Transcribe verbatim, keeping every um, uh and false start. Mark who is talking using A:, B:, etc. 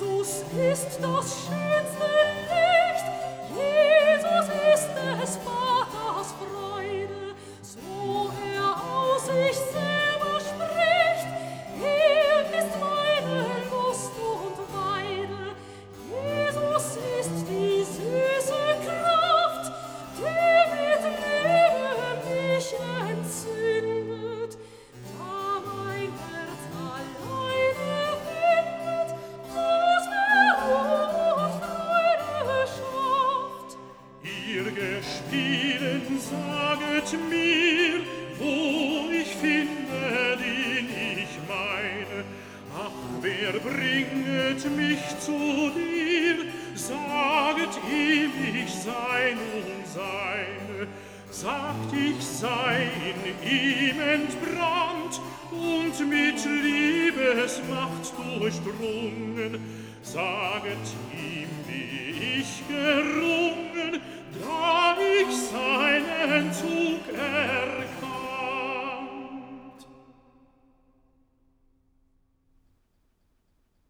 A: Jesus ist das schönste Licht, Jesus ist des Vaters Freude, so er aus sich selber spricht, er ist meine Lust und Weide. Jesus ist die süße Kraft, die mit Leben mich entzündet, da mein Herz alleine findet, was mir Ruhe und Freude schafft.
B: Ihr Gespielen saget mir, wo ich finde, den ich meine. Ach, wer bringet mich zu dir? Saget ihm, ich sei nun seine. Sagt, ich sei in ihm entbrannt und mit Liebesmacht durchdrungen. Saget ihm, wie ich gerannt